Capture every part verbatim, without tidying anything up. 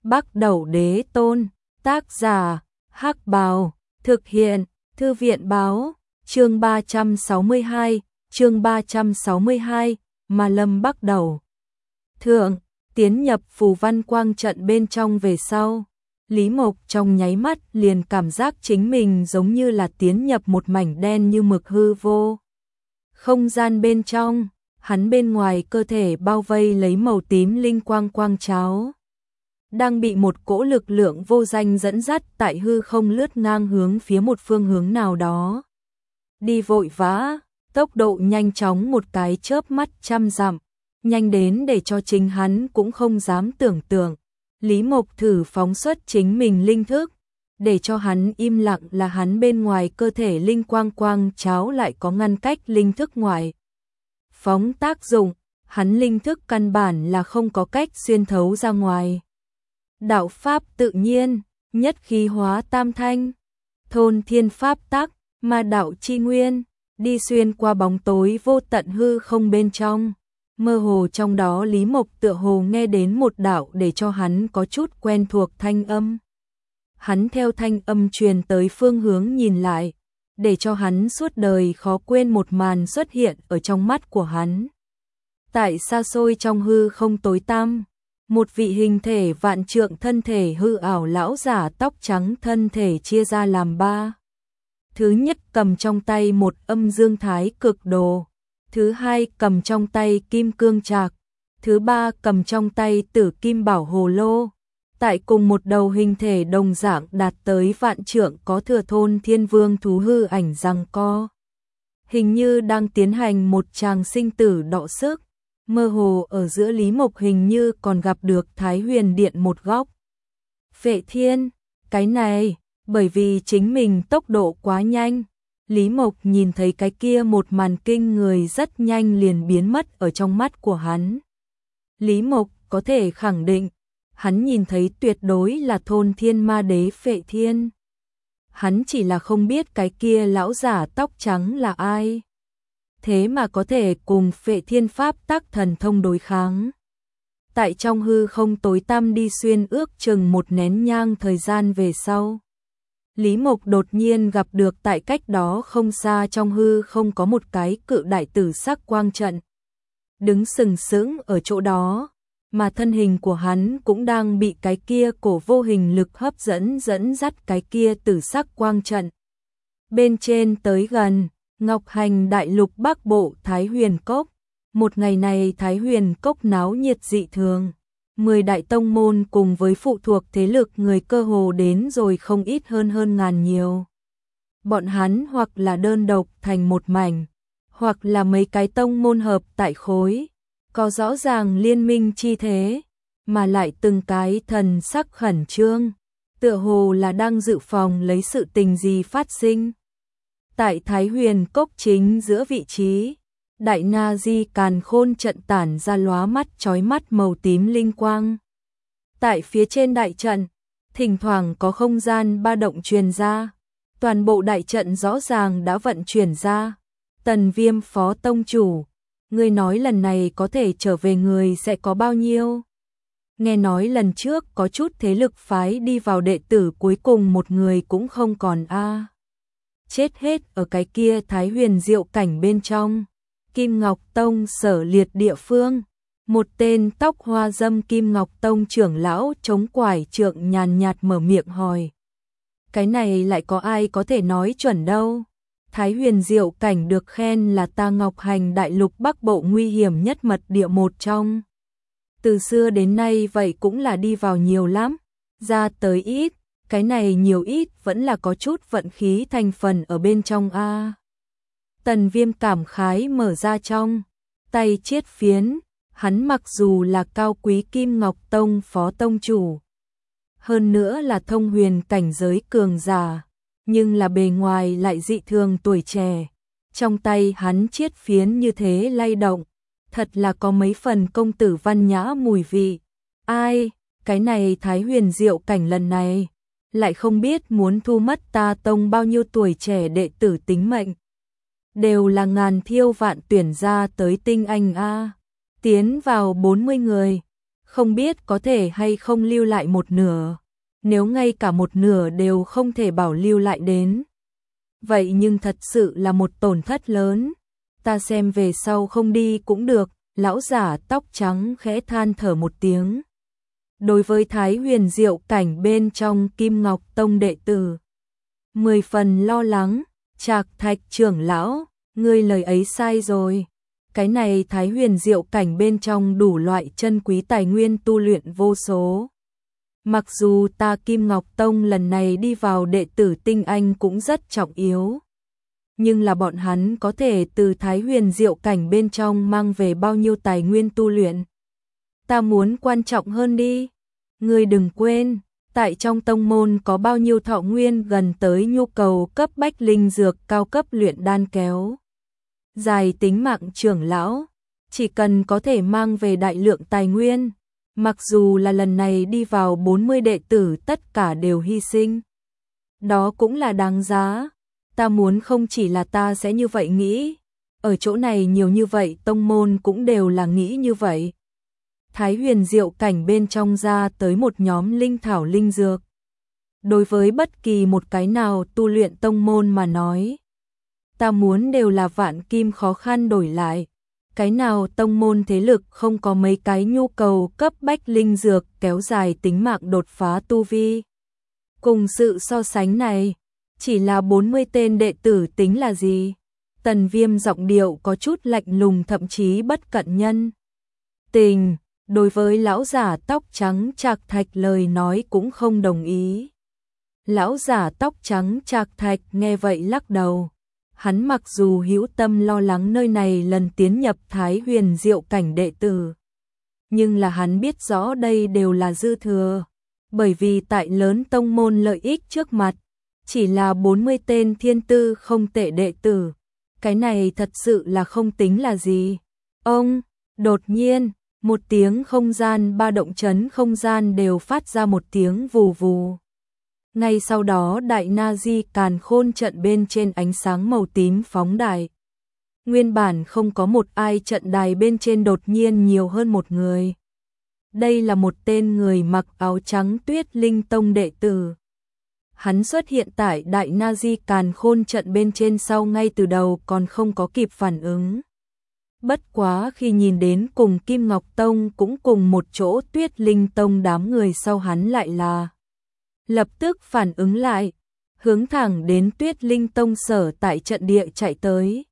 Bắc Đẩu Đế Tôn, tác giả, Hắc Bào, thực hiện, Thư viện báo, chương ba trăm sáu mươi hai, chương ba trăm sáu mươi hai, Ma Lâm Bắc Đẩu. Thượng, tiến nhập phù văn quang trận bên trong về sau. Lý Mộc trong nháy mắt liền cảm giác chính mình giống như là tiến nhập một mảnh đen như mực hư vô. Không gian bên trong, hắn bên ngoài cơ thể bao vây lấy màu tím linh quang quang cháo. Đang bị một cỗ lực lượng vô danh dẫn dắt tại hư không lướt ngang hướng phía một phương hướng nào đó. Đi vội vã, tốc độ nhanh chóng một cái chớp mắt trăm dặm, nhanh đến để cho chính hắn cũng không dám tưởng tượng. Lý Mộc thử phóng xuất chính mình linh thức, để cho hắn im lặng là hắn bên ngoài cơ thể linh quang quang cháo lại có ngăn cách linh thức ngoài. Phóng tác dụng, hắn linh thức căn bản là không có cách xuyên thấu ra ngoài. Đạo pháp tự nhiên, nhất khí hóa tam thanh, thôn thiên pháp tắc, ma đạo chi nguyên, đi xuyên qua bóng tối vô tận hư không bên trong. Mơ hồ trong đó Lý Mộc tựa hồ nghe đến một đạo để cho hắn có chút quen thuộc thanh âm. Hắn theo thanh âm truyền tới phương hướng nhìn lại, để cho hắn suốt đời khó quên một màn xuất hiện ở trong mắt của hắn. Tại xa xôi trong hư không tối tăm, một vị hình thể vạn trượng thân thể hư ảo lão giả tóc trắng thân thể chia ra làm ba. Thứ nhất cầm trong tay một âm dương thái cực đồ, thứ hai cầm trong tay kim cương trạc, thứ ba cầm trong tay tử kim bảo hồ lô. Tại cùng một đầu hình thể đồng dạng đạt tới vạn trượng có thừa thôn thiên vương thú hư ảnh giằng co. Hình như đang tiến hành một tràng sinh tử đọ sức. Mơ hồ ở giữa Lý Mộc hình như còn gặp được Thái Huyền Điện một góc. Phệ Thiên, cái này, bởi vì chính mình tốc độ quá nhanh, Lý Mộc nhìn thấy cái kia một màn kinh người rất nhanh liền biến mất ở trong mắt của hắn. Lý Mộc có thể khẳng định, hắn nhìn thấy tuyệt đối là thôn thiên ma đế Phệ Thiên. Hắn chỉ là không biết cái kia lão giả tóc trắng là ai. Thế mà có thể cùng Phệ Thiên pháp tắc thần thông đối kháng. Tại trong hư không tối tăm đi xuyên ước chừng một nén nhang thời gian về sau. Lý Mộc đột nhiên gặp được tại cách đó không xa trong hư không có một cái cự đại tử sắc quang trận. Đứng sừng sững ở chỗ đó, mà thân hình của hắn cũng đang bị cái kia cổ vô hình lực hấp dẫn dẫn dắt cái kia tử sắc quang trận. Bên trên tới gần, Ngọc Hành Đại Lục Bắc Bộ Thái Huyền Cốc. Một ngày này Thái Huyền Cốc náo nhiệt dị thường. Mười đại tông môn cùng với phụ thuộc thế lực người cơ hồ đến rồi không ít hơn hơn ngàn nhiều. Bọn hắn hoặc là đơn độc thành một mảnh, hoặc là mấy cái tông môn hợp tại khối, có rõ ràng liên minh chi thế, mà lại từng cái thần sắc khẩn trương, tựa hồ là đang dự phòng lấy sự tình gì phát sinh. Tại Thái Huyền Cốc chính giữa vị trí, Đại Na Di Càn Khôn trận tản ra lóa mắt chói mắt màu tím linh quang. Tại phía trên đại trận, thỉnh thoảng có không gian ba động truyền ra, toàn bộ đại trận rõ ràng đã vận chuyển ra. Tần Viêm phó tông chủ, ngươi nói lần này có thể trở về người sẽ có bao nhiêu? Nghe nói lần trước có chút thế lực phái đi vào đệ tử cuối cùng một người cũng không còn a. À. Chết hết ở cái kia Thái Huyền Diệu cảnh bên trong. Kim Ngọc Tông sở liệt địa phương, một tên tóc hoa dâm Kim Ngọc Tông trưởng lão chống quải trượng nhàn nhạt mở miệng hỏi. Cái này lại có ai có thể nói chuẩn đâu? Thái Huyền Diệu cảnh được khen là ta Ngọc Hành Đại Lục Bắc Bộ nguy hiểm nhất mật địa một trong. Từ xưa đến nay vậy cũng là đi vào nhiều lắm, ra tới ít, cái này nhiều ít vẫn là có chút vận khí thành phần ở bên trong a. Tần Viêm cảm khái mở ra trong tay chiết phiến, hắn mặc dù là cao quý Kim Ngọc Tông phó tông chủ, hơn nữa là thông huyền cảnh giới cường giả, nhưng là bề ngoài lại dị thường tuổi trẻ. Trong tay hắn chiết phiến như thế lay động, thật là có mấy phần công tử văn nhã mùi vị. Ai, cái này Thái Huyền Diệu cảnh lần này, lại không biết muốn thu mất ta tông bao nhiêu tuổi trẻ đệ tử tính mệnh. Đều là ngàn thiêu vạn tuyển ra tới tinh anh a. Tiến vào bốn mươi người, không biết có thể hay không lưu lại một nửa. Nếu ngay cả một nửa đều không thể bảo lưu lại đến, vậy nhưng thật sự là một tổn thất lớn. Ta xem về sau không đi cũng được, lão giả tóc trắng khẽ than thở một tiếng. Đối với Thái Huyền Diệu Cảnh bên trong Kim Ngọc Tông đệ tử, mười phần lo lắng. Trạc Thạch trưởng lão, ngươi lời ấy sai rồi. Cái này Thái Huyền Diệu Cảnh bên trong đủ loại chân quý tài nguyên tu luyện vô số. Mặc dù ta Kim Ngọc Tông lần này đi vào đệ tử tinh anh cũng rất trọng yếu, nhưng là bọn hắn có thể từ Thái Huyền Diệu Cảnh bên trong mang về bao nhiêu tài nguyên tu luyện. Ta muốn quan trọng hơn đi. Ngươi đừng quên, tại trong tông môn có bao nhiêu thọ nguyên gần tới nhu cầu cấp bách linh dược cao cấp luyện đan kéo dài tính mạng trưởng lão, chỉ cần có thể mang về đại lượng tài nguyên, mặc dù là lần này đi vào bốn mươi đệ tử tất cả đều hy sinh, đó cũng là đáng giá. Ta muốn không chỉ là ta sẽ như vậy nghĩ, ở chỗ này nhiều như vậy tông môn cũng đều là nghĩ như vậy. Thái Huyền Diệu Cảnh bên trong ra tới một nhóm linh thảo linh dược. Đối với bất kỳ một cái nào tu luyện tông môn mà nói, ta muốn đều là vạn kim khó khăn đổi lại. Cái nào tông môn thế lực không có mấy cái nhu cầu cấp bách linh dược kéo dài tính mạng đột phá tu vi. Cùng sự so sánh này, chỉ là bốn mươi tên đệ tử tính là gì? Tần Viêm giọng điệu có chút lạnh lùng thậm chí bất cận nhân tình. Đối với lão giả tóc trắng Trạc Thạch lời nói cũng không đồng ý. Lão giả tóc trắng Trạc Thạch nghe vậy lắc đầu. Hắn mặc dù hữu tâm lo lắng nơi này lần tiến nhập Thái Huyền Diệu Cảnh đệ tử, nhưng là hắn biết rõ đây đều là dư thừa. Bởi vì tại lớn tông môn lợi ích trước mặt, chỉ là bốn mươi tên thiên tư không tệ đệ tử. Cái này thật sự là không tính là gì. Ông, đột nhiên, một tiếng không gian ba động chấn không gian đều phát ra một tiếng vù vù. Ngay sau đó đại na di càn khôn trận bên trên ánh sáng màu tím phóng đại. Nguyên bản không có một ai trận đài bên trên đột nhiên nhiều hơn một người. Đây là một tên người mặc áo trắng Tuyết Linh Tông đệ tử. Hắn xuất hiện tại đại na di càn khôn trận bên trên sau ngay từ đầu còn không có kịp phản ứng. Bất quá khi nhìn đến cùng Kim Ngọc Tông cũng cùng một chỗ Tuyết Linh Tông đám người sau hắn lại là lập tức phản ứng lại, hướng thẳng đến Tuyết Linh Tông sở tại trận địa chạy tới.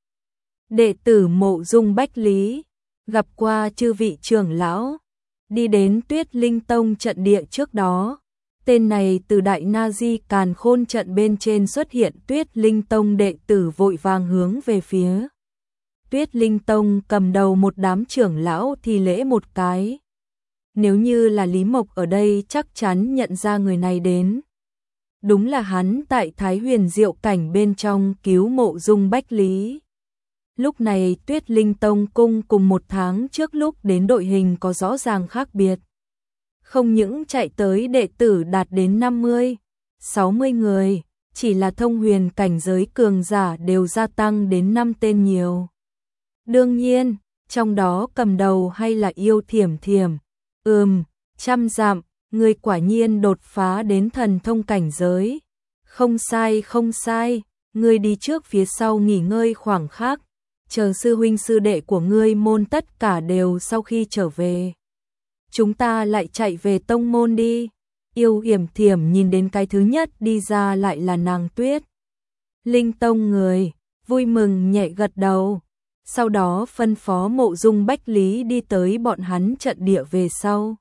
Đệ tử Mộ Dung Bách Lý, gặp qua chư vị trưởng lão, đi đến Tuyết Linh Tông trận địa trước đó. Tên này từ đại na di càn khôn trận bên trên xuất hiện Tuyết Linh Tông đệ tử vội vàng hướng về phía Tuyết Linh Tông cầm đầu một đám trưởng lão thì lễ một cái. Nếu như là Lý Mộc ở đây chắc chắn nhận ra người này đến. Đúng là hắn tại Thái Huyền Diệu Cảnh bên trong cứu Mộ Dung Bách Lý. Lúc này Tuyết Linh Tông cung cùng một tháng trước lúc đến đội hình có rõ ràng khác biệt. Không những chạy tới đệ tử đạt đến năm mươi, sáu mươi người, chỉ là thông huyền cảnh giới cường giả đều gia tăng đến năm tên nhiều. Đương nhiên, trong đó cầm đầu hay là Yêu Thiểm Thiểm. Ừm, trăm dặm, người quả nhiên đột phá đến thần thông cảnh giới. Không sai không sai, ngươi đi trước phía sau nghỉ ngơi khoảng khắc, chờ sư huynh sư đệ của ngươi môn tất cả đều sau khi trở về. Chúng ta lại chạy về tông môn đi. Yêu Hiểm Thiểm nhìn đến cái thứ nhất đi ra lại là nàng Tuyết Linh Tông người, vui mừng nhẹ gật đầu. Sau đó phân phó Mộ Dung Bách Lý đi tới bọn hắn trận địa về sau.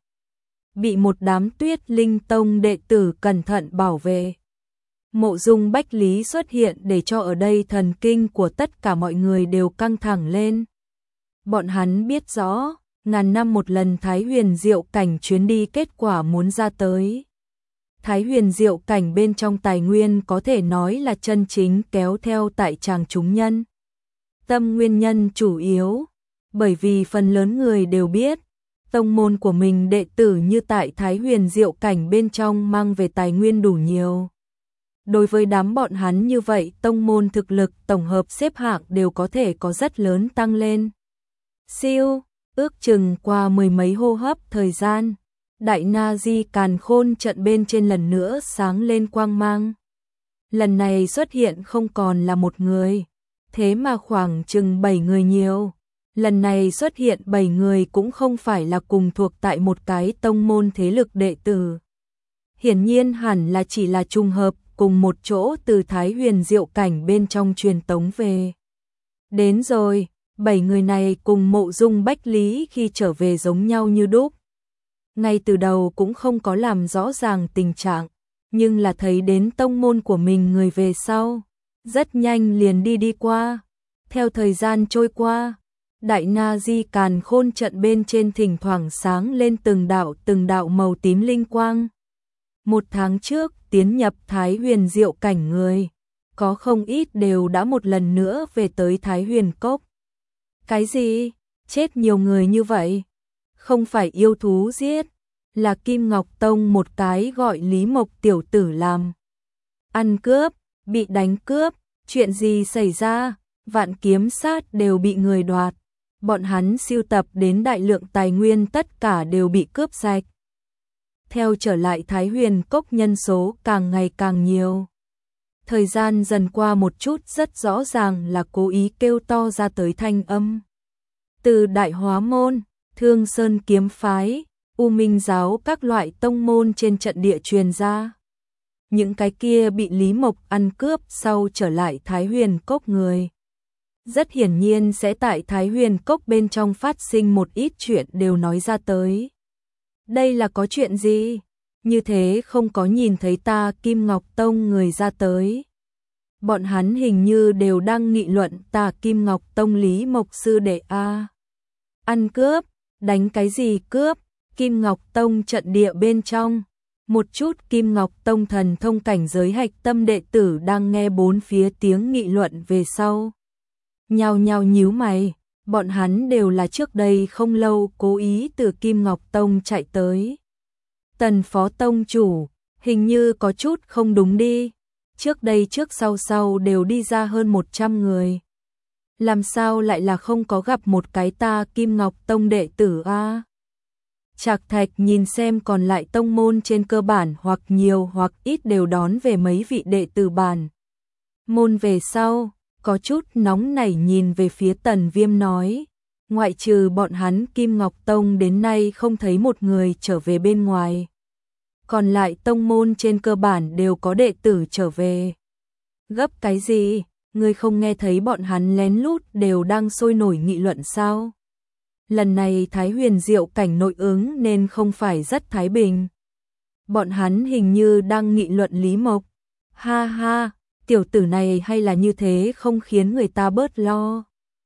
Bị một đám Tuyết Linh Tông đệ tử cẩn thận bảo vệ. Mộ Dung Bách Lý xuất hiện để cho ở đây thần kinh của tất cả mọi người đều căng thẳng lên. Bọn hắn biết rõ, ngàn năm một lần Thái Huyền Diệu Cảnh chuyến đi kết quả muốn ra tới. Thái Huyền Diệu Cảnh bên trong tài nguyên có thể nói là chân chính kéo theo tại tràng chúng nhân. Tâm nguyên nhân chủ yếu, bởi vì phần lớn người đều biết, tông môn của mình đệ tử như tại Thái Huyền Diệu Cảnh bên trong mang về tài nguyên đủ nhiều. Đối với đám bọn hắn như vậy, tông môn thực lực tổng hợp xếp hạng đều có thể có rất lớn tăng lên. Siêu, ước chừng qua mười mấy hô hấp thời gian, Đại Na Di Càn Khôn trận bên trên lần nữa sáng lên quang mang. Lần này xuất hiện không còn là một người, thế mà khoảng chừng bảy người nhiều. Lần này xuất hiện bảy người cũng không phải là cùng thuộc tại một cái tông môn thế lực đệ tử. Hiển nhiên hẳn là chỉ là trùng hợp cùng một chỗ từ Thái Huyền Diệu cảnh bên trong truyền tống về. Đến rồi, bảy người này cùng Mộ Dung Bách Lý khi trở về giống nhau như đúc. Ngay từ đầu cũng không có làm rõ ràng tình trạng, nhưng là thấy đến tông môn của mình người về sau, rất nhanh liền đi đi qua. Theo thời gian trôi qua, Đại Na Di Càn Khôn trận bên trên thỉnh thoảng sáng lên từng đạo từng đạo màu tím linh quang. Một tháng trước tiến nhập Thái Huyền Diệu cảnh người, có không ít đều đã một lần nữa về tới Thái Huyền Cốc. Cái gì? Chết nhiều người như vậy? Không phải yêu thú giết, là Kim Ngọc Tông một cái gọi Lý Mộc tiểu tử làm. Ăn cướp, bị đánh cướp, chuyện gì xảy ra? Vạn kiếm sát đều bị người đoạt. Bọn hắn sưu tập đến đại lượng tài nguyên tất cả đều bị cướp sạch. Theo trở lại Thái Huyền Cốc nhân số càng ngày càng nhiều. Thời gian dần qua một chút rất rõ ràng là cố ý kêu to ra tới thanh âm. Từ Đại Hóa Môn, Thương Sơn Kiếm Phái, U Minh Giáo các loại tông môn trên trận địa truyền ra. Những cái kia bị Lý Mộc ăn cướp sau trở lại Thái Huyền Cốc người. Rất hiển nhiên sẽ tại Thái Huyền Cốc bên trong phát sinh một ít chuyện đều nói ra tới. Đây là có chuyện gì? Như thế không có nhìn thấy ta Kim Ngọc Tông người ra tới. Bọn hắn hình như đều đang nghị luận ta Kim Ngọc Tông Lý Mộc sư đệ a. Ăn cướp, đánh cái gì cướp? Kim Ngọc Tông trận địa bên trong, một chút Kim Ngọc Tông thần thông cảnh giới hạch tâm đệ tử đang nghe bốn phía tiếng nghị luận về sau. Nhao nhao nhíu mày, bọn hắn đều là trước đây không lâu cố ý từ Kim Ngọc Tông chạy tới. Tần Phó Tông chủ, hình như có chút không đúng đi, trước đây trước sau sau đều đi ra hơn một trăm người. Làm sao lại là không có gặp một cái ta Kim Ngọc Tông đệ tử a? Trạc Thạch nhìn xem còn lại tông môn trên cơ bản hoặc nhiều hoặc ít đều đón về mấy vị đệ tử bản môn về sau, có chút nóng nảy nhìn về phía Tần Viêm nói, ngoại trừ bọn hắn Kim Ngọc Tông đến nay không thấy một người trở về bên ngoài. Còn lại tông môn trên cơ bản đều có đệ tử trở về. Gấp cái gì? Ngươi không nghe thấy bọn hắn lén lút đều đang sôi nổi nghị luận sao? Lần này Thái Huyền Diệu cảnh nội ứng nên không phải rất thái bình. Bọn hắn hình như đang nghị luận Lý Mộc. Ha ha, tiểu tử này hay là như thế không khiến người ta bớt lo.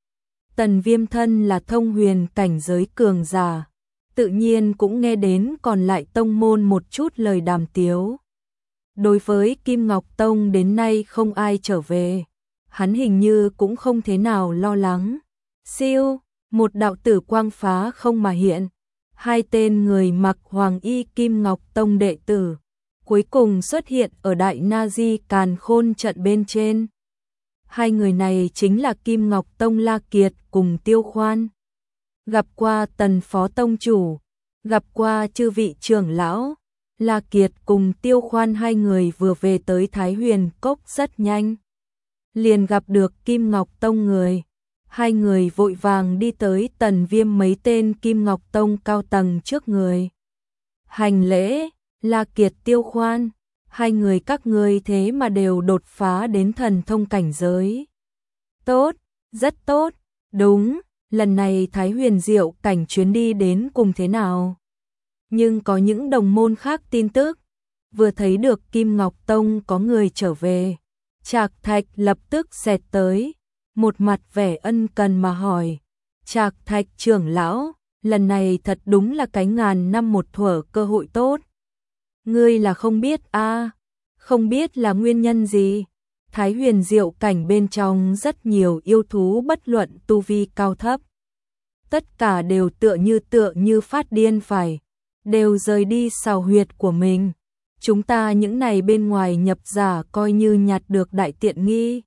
Tần Viêm thân là thông huyền cảnh giới cường giả, tự nhiên cũng nghe đến còn lại tông môn một chút lời đàm tiếu. Đối với Kim Ngọc Tông đến nay không ai trở về, hắn hình như cũng không thế nào lo lắng. Siêu, một đạo tử quang phá không mà hiện, hai tên người mặc hoàng y Kim Ngọc Tông đệ tử, cuối cùng xuất hiện ở Đại Na Di Càn Khôn trận bên trên. Hai người này chính là Kim Ngọc Tông La Kiệt cùng Tiêu Khoan. Gặp qua Tần Phó Tông chủ, gặp qua chư vị trưởng lão, La Kiệt cùng Tiêu Khoan hai người vừa về tới Thái Huyền Cốc rất nhanh. Liền gặp được Kim Ngọc Tông người. Hai người vội vàng đi tới Tần Viêm mấy tên Kim Ngọc Tông cao tầng trước người. Hành lễ, La Kiệt Tiêu Khoan, hai người các ngươi thế mà đều đột phá đến thần thông cảnh giới. Tốt, rất tốt, đúng, lần này Thái Huyền Diệu cảnh chuyến đi đến cùng thế nào? Nhưng có những đồng môn khác tin tức, vừa thấy được Kim Ngọc Tông có người trở về, Trạc Thạch lập tức xẹt tới, một mặt vẻ ân cần mà hỏi, Trạc Thạch trưởng lão, lần này thật đúng là cái ngàn năm một thuở cơ hội tốt. Ngươi là không biết a, à, không biết là nguyên nhân gì? Thái Huyền Diệu cảnh bên trong rất nhiều yêu thú bất luận tu vi cao thấp. Tất cả đều tựa như tựa như phát điên phải, đều rời đi sào huyệt của mình. Chúng ta những này bên ngoài nhập giả coi như nhặt được đại tiện nghi.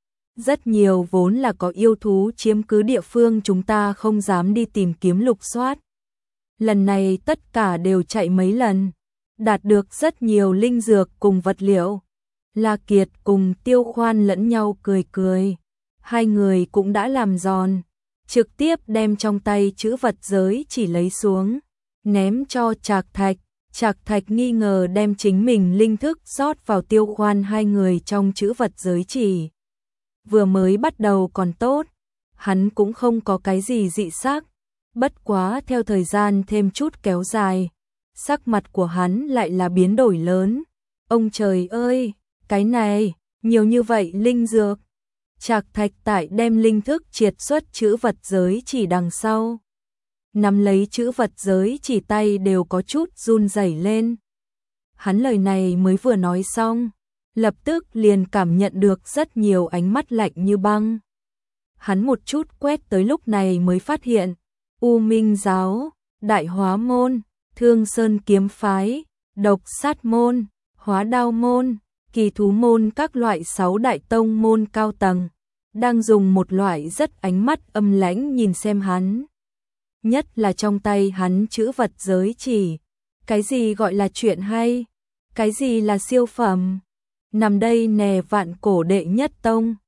Rất nhiều vốn là có yêu thú chiếm cứ địa phương chúng ta không dám đi tìm kiếm lục soát. lần này tất cả đều chạy mấy lần, đạt được rất nhiều linh dược cùng vật liệu. La Kiệt cùng Tiêu Khoan lẫn nhau cười cười, hai người cũng đã làm giòn, trực tiếp đem trong tay chữ vật giới chỉ lấy xuống, ném cho Trạc Thạch. Trạc Thạch nghi ngờ đem chính mình linh thức rót vào Tiêu Khoan hai người trong chữ vật giới chỉ. Vừa mới bắt đầu còn tốt, hắn cũng không có cái gì dị sắc, bất quá theo thời gian thêm chút kéo dài, sắc mặt của hắn lại là biến đổi lớn. Ông trời ơi, cái này, nhiều như vậy linh dược. Trạc Thạch tại đem linh thức triệt xuất chữ vật giới chỉ đằng sau, nắm lấy chữ vật giới chỉ tay đều có chút run rẩy lên. Hắn lời này mới vừa nói xong, lập tức liền cảm nhận được rất nhiều ánh mắt lạnh như băng. Hắn một chút quét tới lúc này mới phát hiện, U Minh giáo, Đại Hóa môn, Thương Sơn kiếm phái, Độc sát môn, Hóa đao môn, Kỳ thú môn các loại sáu đại tông môn cao tầng, đang dùng một loại rất ánh mắt âm lãnh nhìn xem hắn. Nhất là trong tay hắn chữ vật giới chỉ, cái gì gọi là chuyện hay, cái gì là siêu phẩm, nằm đây nè vạn cổ đệ nhất tông.